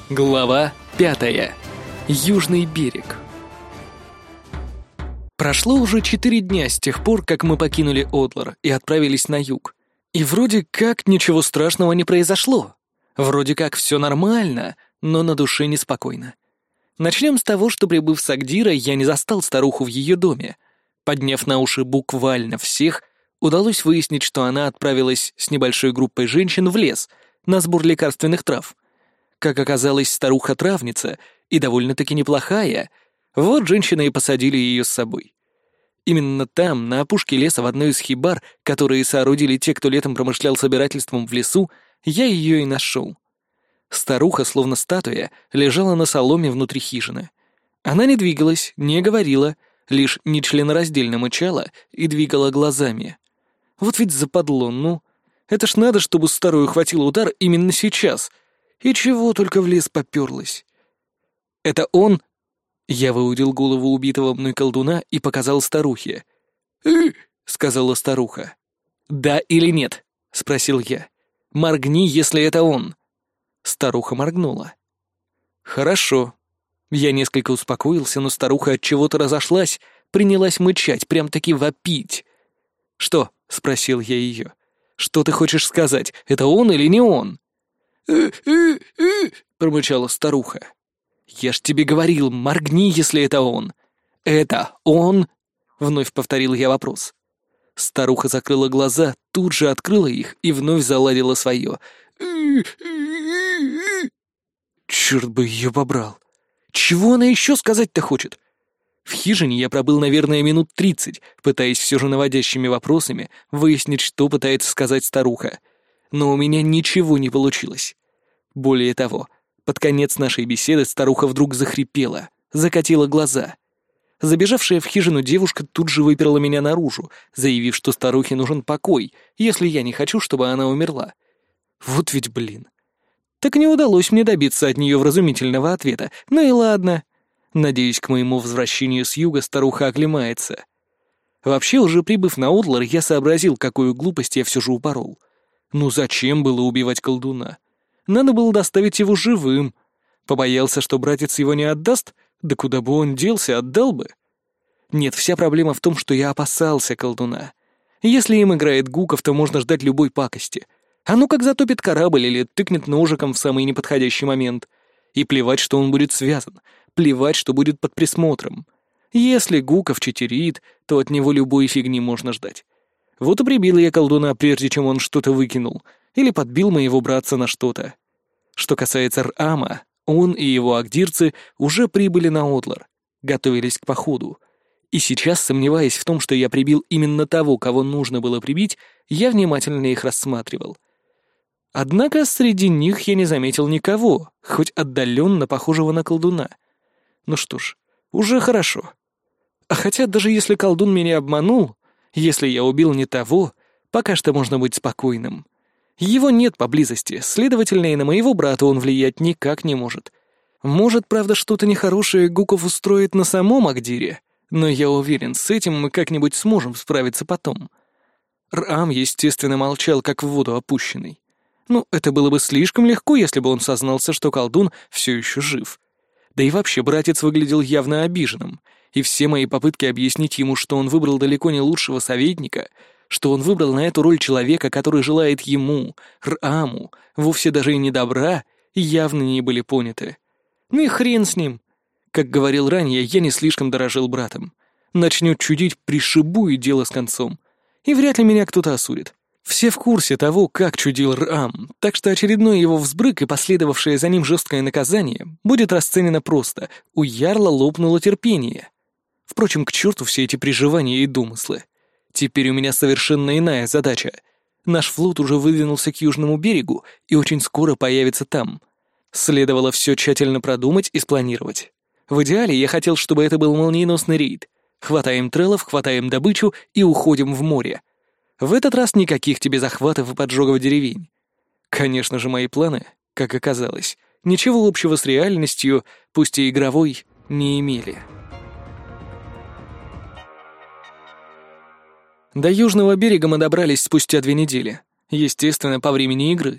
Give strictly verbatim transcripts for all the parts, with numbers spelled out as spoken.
Глава пятая. Южный берег. Прошло уже четыре дня с тех пор, как мы покинули Одлар и отправились на юг. И вроде как ничего страшного не произошло. Вроде как все нормально, но на душе неспокойно. Начнем с того, что, прибыв с Агдира, я не застал старуху в ее доме. Подняв на уши буквально всех, удалось выяснить, что она отправилась с небольшой группой женщин в лес на сбор лекарственных трав. Как оказалось, старуха травница, и довольно-таки неплохая. Вот женщины и посадили ее с собой. Именно там, на опушке леса, в одной из хибар, которые соорудили те, кто летом промышлял собирательством в лесу, я ее и нашел. Старуха, словно статуя, лежала на соломе внутри хижины. Она не двигалась, не говорила, лишь нечленораздельно мычала и двигала глазами. Вот ведь западло, ну. Это ж надо, чтобы старую хватил удар именно сейчас. И чего только в лес попёрлась. «Это он?» Я выудил голову убитого мной колдуна и показал старухе. «Э!» — сказала старуха. «Да или нет?» — спросил я. «Моргни, если это он». Старуха моргнула. «Хорошо». Я несколько успокоился, но старуха от чего-то разошлась, принялась мычать, прям-таки вопить. «Что?» — спросил я ее. «Что ты хочешь сказать? Это он или не он?» «Э-э-э!» — промычала старуха. «Я ж тебе говорил, моргни, если это он». «Это он?» — вновь повторил я вопрос. Старуха закрыла глаза, тут же открыла их и вновь заладила свое. Черт бы ее побрал. Чего она еще сказать-то хочет? В хижине я пробыл, наверное, минут тридцать, пытаясь все же наводящими вопросами выяснить, что пытается сказать старуха. Но у меня ничего не получилось. Более того, под конец нашей беседы старуха вдруг захрипела, закатила глаза. Забежавшая в хижину девушка тут же выперла меня наружу, заявив, что старухе нужен покой, если я не хочу, чтобы она умерла. Вот ведь блин. Так не удалось мне добиться от нее вразумительного ответа. Ну и ладно. Надеюсь, к моему возвращению с юга старуха оклемается. Вообще, уже прибыв на Одлар, я сообразил, какую глупость я все же упорол. Ну зачем было убивать колдуна? Надо было доставить его живым. Побоялся, что братец его не отдаст? Да куда бы он делся, отдал бы. Нет, вся проблема в том, что я опасался колдуна. Если им играет Гуков, то можно ждать любой пакости. А ну как затопит корабль или тыкнет ножиком в самый неподходящий момент. И плевать, что он будет связан. Плевать, что будет под присмотром. Если Гуков читерит, то от него любой фигни можно ждать. Вот и прибил я колдуна, прежде чем он что-то выкинул, или подбил моего братца на что-то. Что касается Р-Ама, он и его агдирцы уже прибыли на Одлар, готовились к походу. И сейчас, сомневаясь в том, что я прибил именно того, кого нужно было прибить, я внимательно их рассматривал. Однако среди них я не заметил никого, хоть отдаленно похожего на колдуна. Ну что ж, уже хорошо. А хотя даже если колдун меня обманул, если я убил не того, пока что можно быть спокойным. Его нет поблизости, следовательно, и на моего брата он влиять никак не может. Может, правда, что-то нехорошее Гуков устроит на самом Агдире, но я уверен, с этим мы как-нибудь сможем справиться потом. Р-Ам, естественно, молчал, как в воду опущенный. Ну, это было бы слишком легко, если бы он сознался, что колдун все еще жив. Да и вообще, братец выглядел явно обиженным, и все мои попытки объяснить ему, что он выбрал далеко не лучшего советника, что он выбрал на эту роль человека, который желает ему, Р-Аму, вовсе даже и не добра, явно не были поняты. Ну и хрен с ним. Как говорил ранее, я не слишком дорожил братом. Начнет чудить, пришибу и дело с концом. И вряд ли меня кто-то осудит. Все в курсе того, как чудил Р-Ам, так что очередной его взбрык и последовавшее за ним жесткое наказание будет расценено просто. У ярла лопнуло терпение. Впрочем, к черту все эти приживания и домыслы. Теперь у меня совершенно иная задача. Наш флот уже выдвинулся к южному берегу и очень скоро появится там. Следовало все тщательно продумать и спланировать. В идеале я хотел, чтобы это был молниеносный рейд. Хватаем треллов, хватаем добычу и уходим в море. В этот раз никаких тебе захватов и поджогов деревень. Конечно же, мои планы, как оказалось, ничего общего с реальностью, пусть и игровой, не имели. До южного берега мы добрались спустя две недели, естественно, по времени игры.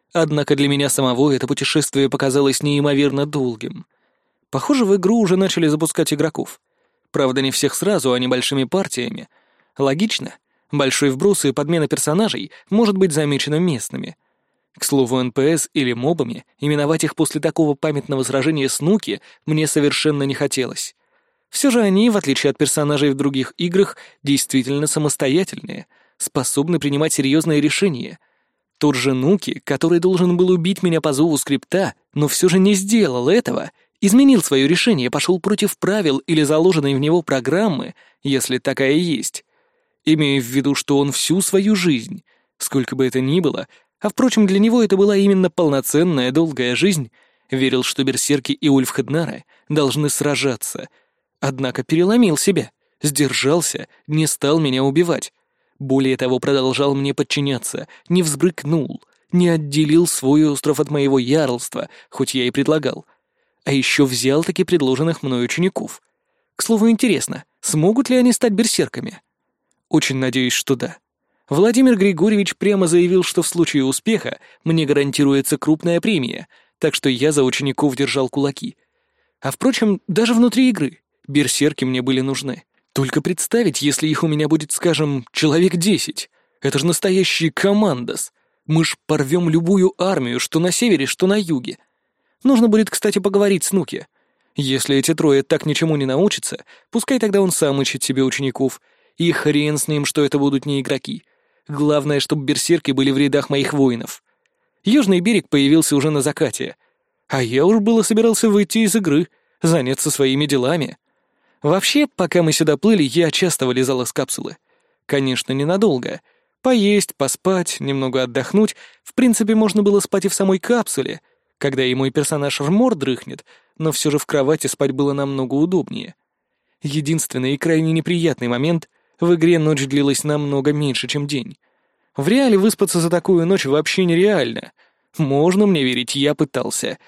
Однако для меня самого это путешествие показалось неимоверно долгим. Похоже, в игру уже начали запускать игроков. Правда, не всех сразу, а небольшими партиями. Логично. Большой вброс и подмена персонажей может быть замечена местными. К слову, эн пэ эс или мобами, именовать их после такого памятного сражения с Нуки мне совершенно не хотелось. Все же они, в отличие от персонажей в других играх, действительно самостоятельные, способны принимать серьезные решения. Тот же Нуки, который должен был убить меня по зову скрипта, но все же не сделал этого, изменил свое решение, пошел против правил или заложенной в него программы, если такая есть. Имея в виду, что он всю свою жизнь, сколько бы это ни было, а впрочем, для него это была именно полноценная долгая жизнь, верил, что берсерки и Ульфхеднары должны сражаться. Однако переломил себя, сдержался, не стал меня убивать. Более того, продолжал мне подчиняться, не взбрыкнул, не отделил свой остров от моего ярлства, хоть я и предлагал. А еще взял-таки предложенных мной учеников. К слову, интересно, смогут ли они стать берсерками? Очень надеюсь, что да. Владимир Григорьевич прямо заявил, что в случае успеха мне гарантируется крупная премия, так что я за учеников держал кулаки. А впрочем, даже внутри игры берсерки мне были нужны. Только представить, если их у меня будет, скажем, человек десять. Это же настоящий командос. Мы ж порвем любую армию, что на севере, что на юге. Нужно будет, кстати, поговорить с Нуки. Если эти трое так ничему не научатся, пускай тогда он сам ищет себе учеников. И хрен с ним, что это будут не игроки. Главное, чтобы берсерки были в рядах моих воинов. Южный берег появился уже на закате. А я уж было собирался выйти из игры, заняться своими делами. Вообще, пока мы сюда плыли, я часто вылезал из капсулы. Конечно, ненадолго. Поесть, поспать, немного отдохнуть. В принципе, можно было спать и в самой капсуле, когда и мой персонаж Рмор дрыхнет, но все же в кровати спать было намного удобнее. Единственный и крайне неприятный момент — в игре ночь длилась намного меньше, чем день. В реале выспаться за такую ночь вообще нереально. Можно мне верить, я пытался.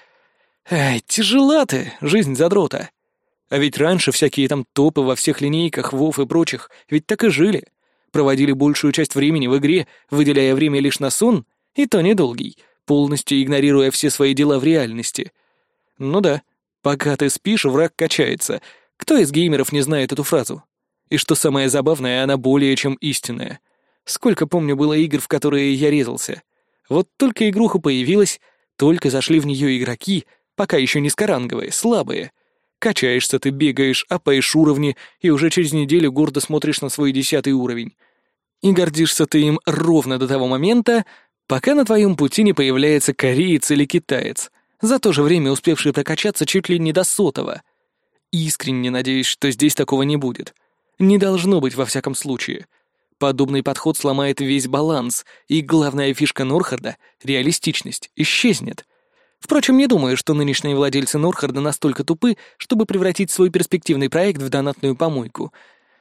Ай, тяжела ты, жизнь задрота. А ведь раньше всякие там топы во всех линейках, вов и прочих ведь так и жили. Проводили большую часть времени в игре, выделяя время лишь на сон, и то недолгий, полностью игнорируя все свои дела в реальности. Ну да, пока ты спишь, враг качается. Кто из геймеров не знает эту фразу? И что самое забавное, она более чем истинная. Сколько, помню, было игр, в которые я резался. Вот только игруха появилась, только зашли в нее игроки, пока еще низкоранговые, слабые. Качаешься ты, бегаешь, апаешь уровни, и уже через неделю гордо смотришь на свой десятый уровень. И гордишься ты им ровно до того момента, пока на твоем пути не появляется кореец или китаец, за то же время успевший прокачаться чуть ли не до сотого. Искренне надеюсь, что здесь такого не будет. Не должно быть во всяком случае. Подобный подход сломает весь баланс, и главная фишка Норхарда — реалистичность — исчезнет. Впрочем, не думаю, что нынешние владельцы Норхарда настолько тупы, чтобы превратить свой перспективный проект в донатную помойку.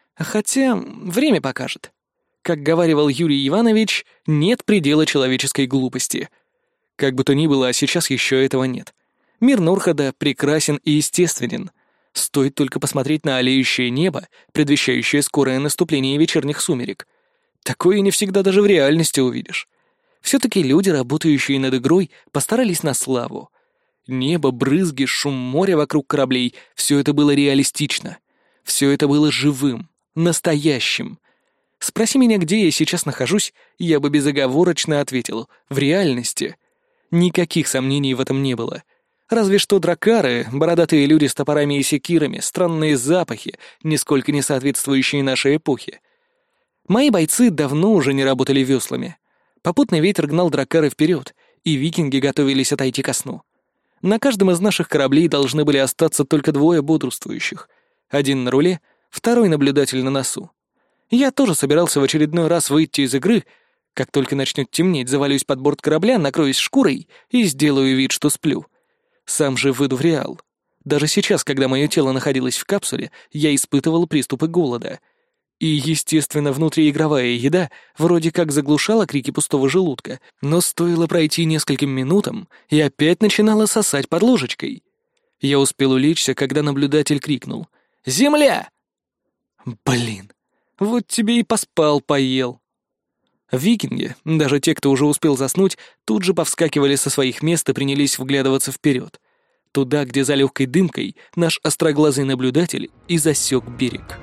Хотя время покажет. Как говаривал Юрий Иванович, нет предела человеческой глупости. Как бы то ни было, а сейчас еще этого нет. Мир Норхарда прекрасен и естественен. Стоит только посмотреть на алеющее небо, предвещающее скорое наступление вечерних сумерек. Такое не всегда даже в реальности увидишь. Все-таки люди, работающие над игрой, постарались на славу. Небо, брызги, шум моря вокруг кораблей — все это было реалистично. Все это было живым, настоящим. Спроси меня, где я сейчас нахожусь, я бы безоговорочно ответил — в реальности. Никаких сомнений в этом не было. Разве что дракары, бородатые люди с топорами и секирами, странные запахи, нисколько не соответствующие нашей эпохе. Мои бойцы давно уже не работали веслами. Попутный ветер гнал дракары вперед, и викинги готовились отойти ко сну. На каждом из наших кораблей должны были остаться только двое бодрствующих. Один на руле, второй наблюдатель на носу. Я тоже собирался в очередной раз выйти из игры. Как только начнет темнеть, завалюсь под борт корабля, накроюсь шкурой и сделаю вид, что сплю. Сам же выйду в реал. Даже сейчас, когда мое тело находилось в капсуле, я испытывал приступы голода. И, естественно, внутриигровая еда вроде как заглушала крики пустого желудка, но стоило пройти нескольким минутам, и опять начинала сосать под ложечкой. Я успел улечься, когда наблюдатель крикнул: «Земля!» Блин, вот тебе и поспал, поел. Викинги, даже те, кто уже успел заснуть, тут же повскакивали со своих мест и принялись вглядываться вперед, туда, где за легкой дымкой наш остроглазый наблюдатель и засек берег.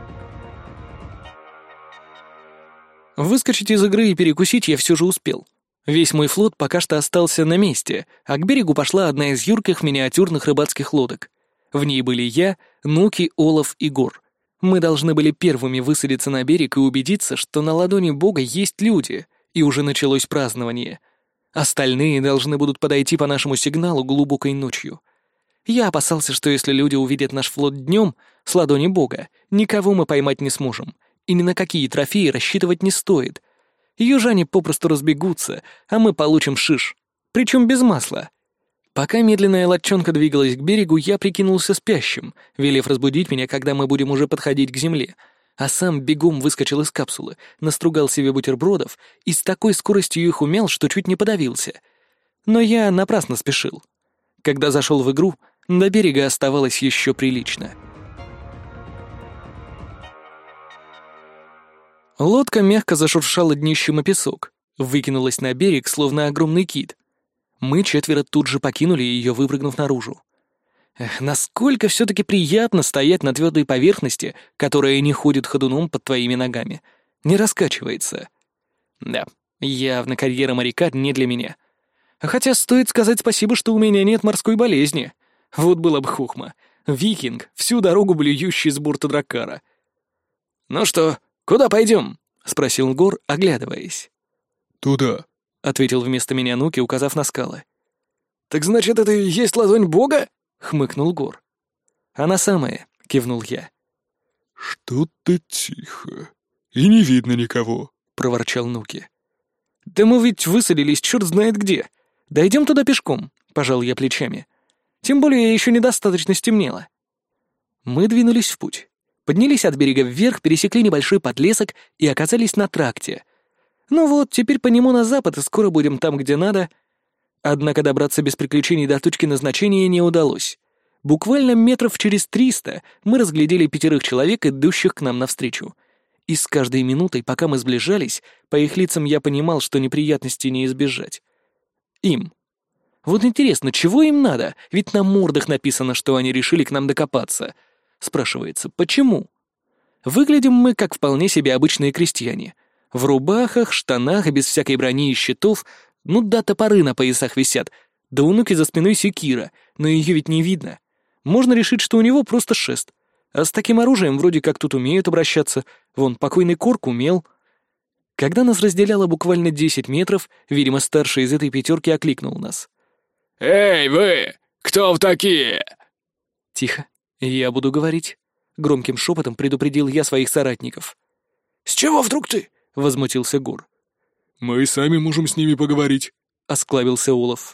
Выскочить из игры и перекусить я все же успел. Весь мой флот пока что остался на месте, а к берегу пошла одна из юрких миниатюрных рыбацких лодок. В ней были я, Нуки, Олаф и Гор. Мы должны были первыми высадиться на берег и убедиться, что на ладони Бога есть люди, и уже началось празднование. Остальные должны будут подойти по нашему сигналу глубокой ночью. Я опасался, что если люди увидят наш флот днем с ладони Бога, никого мы поймать не сможем, и ни на какие трофеи рассчитывать не стоит. Южане попросту разбегутся, а мы получим шиш, причем без масла. Пока медленная лодчонка двигалась к берегу, я прикинулся спящим, велев разбудить меня, когда мы будем уже подходить к земле, а сам бегом выскочил из капсулы, настругал себе бутербродов и с такой скоростью их умял, что чуть не подавился. Но я напрасно спешил. Когда зашел в игру, до берега оставалось еще прилично. Лодка мягко зашуршала днищем о песок, выкинулась на берег, словно огромный кит. Мы четверо тут же покинули ее, выпрыгнув наружу. Эх, насколько все-таки приятно стоять на твердой поверхности, которая не ходит ходуном под твоими ногами, не раскачивается. Да, явно карьера моряка не для меня. Хотя стоит сказать спасибо, что у меня нет морской болезни. Вот было бы хухма. Викинг, всю дорогу блюющий с борта драккара. «Ну что, куда пойдем?» — спросил Гор, оглядываясь. «Туда», — ответил вместо меня Нуки, указав на скалы. «Так значит, это и есть ладонь Бога?» — хмыкнул Гор. «Она самая», — кивнул я. «Что-то тихо. И не видно никого», — проворчал Нуки. «Да мы ведь высадились черт знает где. Дойдем туда пешком», — пожал я плечами. «Тем более еще недостаточно стемнело». Мы двинулись в путь. Поднялись от берега вверх, пересекли небольшой подлесок и оказались на тракте. Ну вот, теперь по нему на запад, и скоро будем там, где надо. Однако добраться без приключений до точки назначения не удалось. Буквально метров через триста мы разглядели пятерых человек, идущих к нам навстречу. И с каждой минутой, пока мы сближались, по их лицам я понимал, что неприятностей не избежать. Им. Вот интересно, чего им надо? Ведь на мордах написано, что они решили к нам докопаться. Спрашивается, почему? Выглядим мы как вполне себе обычные крестьяне. В рубахах, штанах, без всякой брони и щитов. Ну да, топоры на поясах висят. Да у Нуки за спиной секира, но ее ведь не видно. Можно решить, что у него просто шест. А с таким оружием вроде как тут умеют обращаться. Вон, покойный Корк умел. Когда нас разделяло буквально десять метров, видимо, старший из этой пятерки окликнул нас. «Эй, вы! Кто в такие?» «Тихо, я буду говорить», — громким шепотом предупредил я своих соратников. «С чего вдруг ты?» — возмутился Гор. «Мы сами можем с ними поговорить», — осклабился Олаф.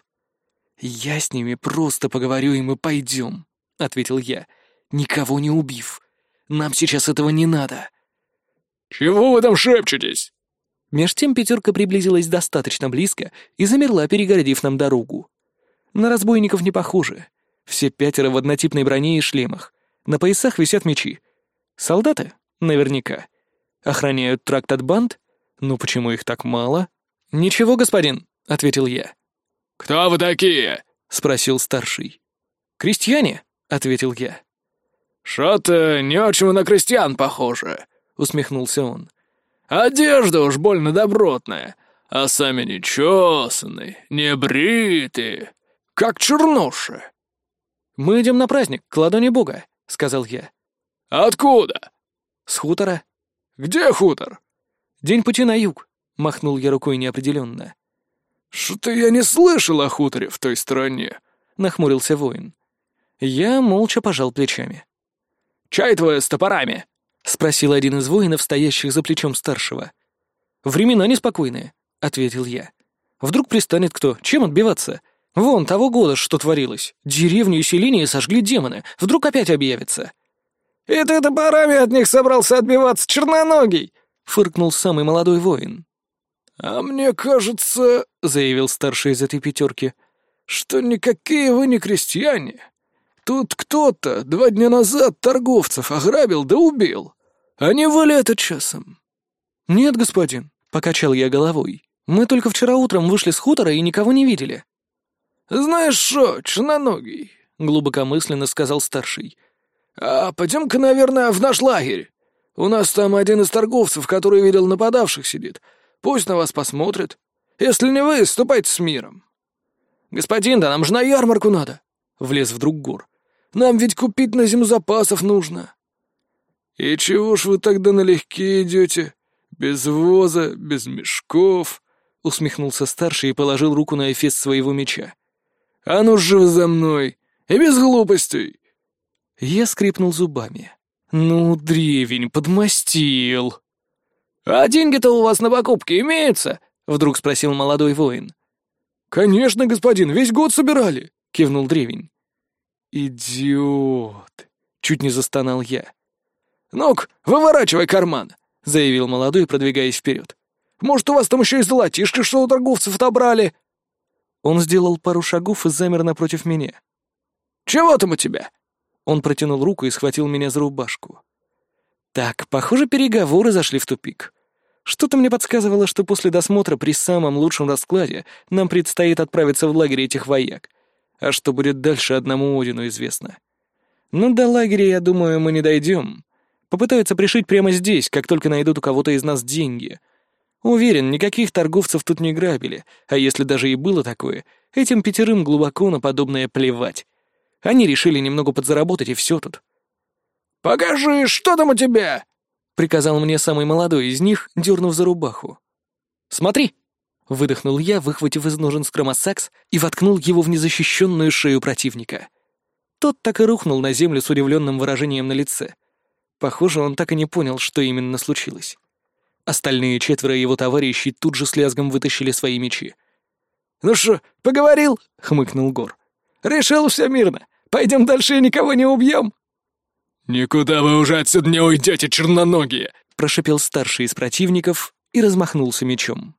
«Я с ними просто поговорю, и мы пойдем», — ответил я, никого не убив. «Нам сейчас этого не надо». «Чего вы там шепчетесь?» Меж тем пятерка приблизилась достаточно близко и замерла, перегородив нам дорогу. На разбойников не похоже. Все пятеро в однотипной броне и шлемах. На поясах висят мечи. Солдаты? Наверняка. Охраняют тракт от банд? Ну почему их так мало? «Ничего, господин», — ответил я. «Кто вы такие?» — спросил старший. «Крестьяне», — ответил я. «Шо-то не очень на крестьян похоже», — усмехнулся он. «Одежда уж больно добротная, а сами нечесанные, небритые, как чернуши». «Мы идем на праздник, к ладони Бога», — сказал я. «Откуда?» «С хутора». «Где хутор?» «День пути на юг», — махнул я рукой неопределенно. «Что-то я не слышал о хуторе в той стороне», — нахмурился воин. Я молча пожал плечами. «Чай твой с топорами?» — спросил один из воинов, стоящих за плечом старшего. «Времена неспокойные», — ответил я. «Вдруг пристанет кто? Чем отбиваться? Вон, того года что творилось. Деревню и селение сожгли демоны. Вдруг опять объявятся». «И ты топорами от них собрался отбиваться, черноногий!» — фыркнул самый молодой воин. «А мне кажется, — заявил старший из этой пятерки, — что никакие вы не крестьяне. Тут кто-то два дня назад торговцев ограбил да убил. А не вы ли это часом?» «Нет, господин», — Покачал я головой. «Мы только вчера утром вышли с хутора и никого не видели». «Знаешь что, черноногий», — глубокомысленно сказал старший. «А пойдем-ка, наверное, в наш лагерь. У нас там один из торговцев, который видел нападавших, сидит. Пусть на вас посмотрит. Если не вы, ступайте с миром». «Господин, да нам же на ярмарку надо», — влез вдруг Гор. «Нам ведь купить на зиму запасов нужно». «И чего ж вы тогда налегке идете? Без воза, без мешков?» — усмехнулся старший и положил руку на эфес своего меча. «А ну живо за мной! И без глупостей!» Я скрипнул зубами. «Ну, древень, подмастил!» «А деньги-то у вас на покупки имеются?» — вдруг спросил молодой воин. «Конечно, господин, весь год собирали!» — кивнул древень. «Идиот!» — чуть не застонал я. «Ну-ка, выворачивай карман!» — заявил молодой, продвигаясь вперед. «Может, у вас там еще и золотишко, что у торговцев отобрали?» Он сделал пару шагов и замер напротив меня. «Чего там у тебя?» Он протянул руку и схватил меня за рубашку. Так, похоже, переговоры зашли в тупик. Что-то мне подсказывало, что после досмотра при самом лучшем раскладе нам предстоит отправиться в лагерь этих вояк. А что будет дальше, одному Одину известно. Но до лагеря, я думаю, мы не дойдем. Попытаются пришить прямо здесь, как только найдут у кого-то из нас деньги. Уверен, никаких торговцев тут не грабили, а если даже и было такое, этим пятерым глубоко на подобное плевать. Они решили немного подзаработать, и все тут. «Покажи, что там у тебя!» — приказал мне самый молодой из них, дернув за рубаху. «Смотри!» — выдохнул я, выхватив из ножен скромосакс и воткнул его в незащищенную шею противника. Тот так и рухнул на землю с удивленным выражением на лице. Похоже, он так и не понял, что именно случилось. Остальные четверо его товарищей тут же с лязгом вытащили свои мечи. «Ну что, поговорил?» — хмыкнул Гор. «Решил все мирно. Пойдем дальше и никого не убьем». «Никуда вы уже отсюда не уйдете, черноногие!» — прошипел старший из противников и размахнулся мечом.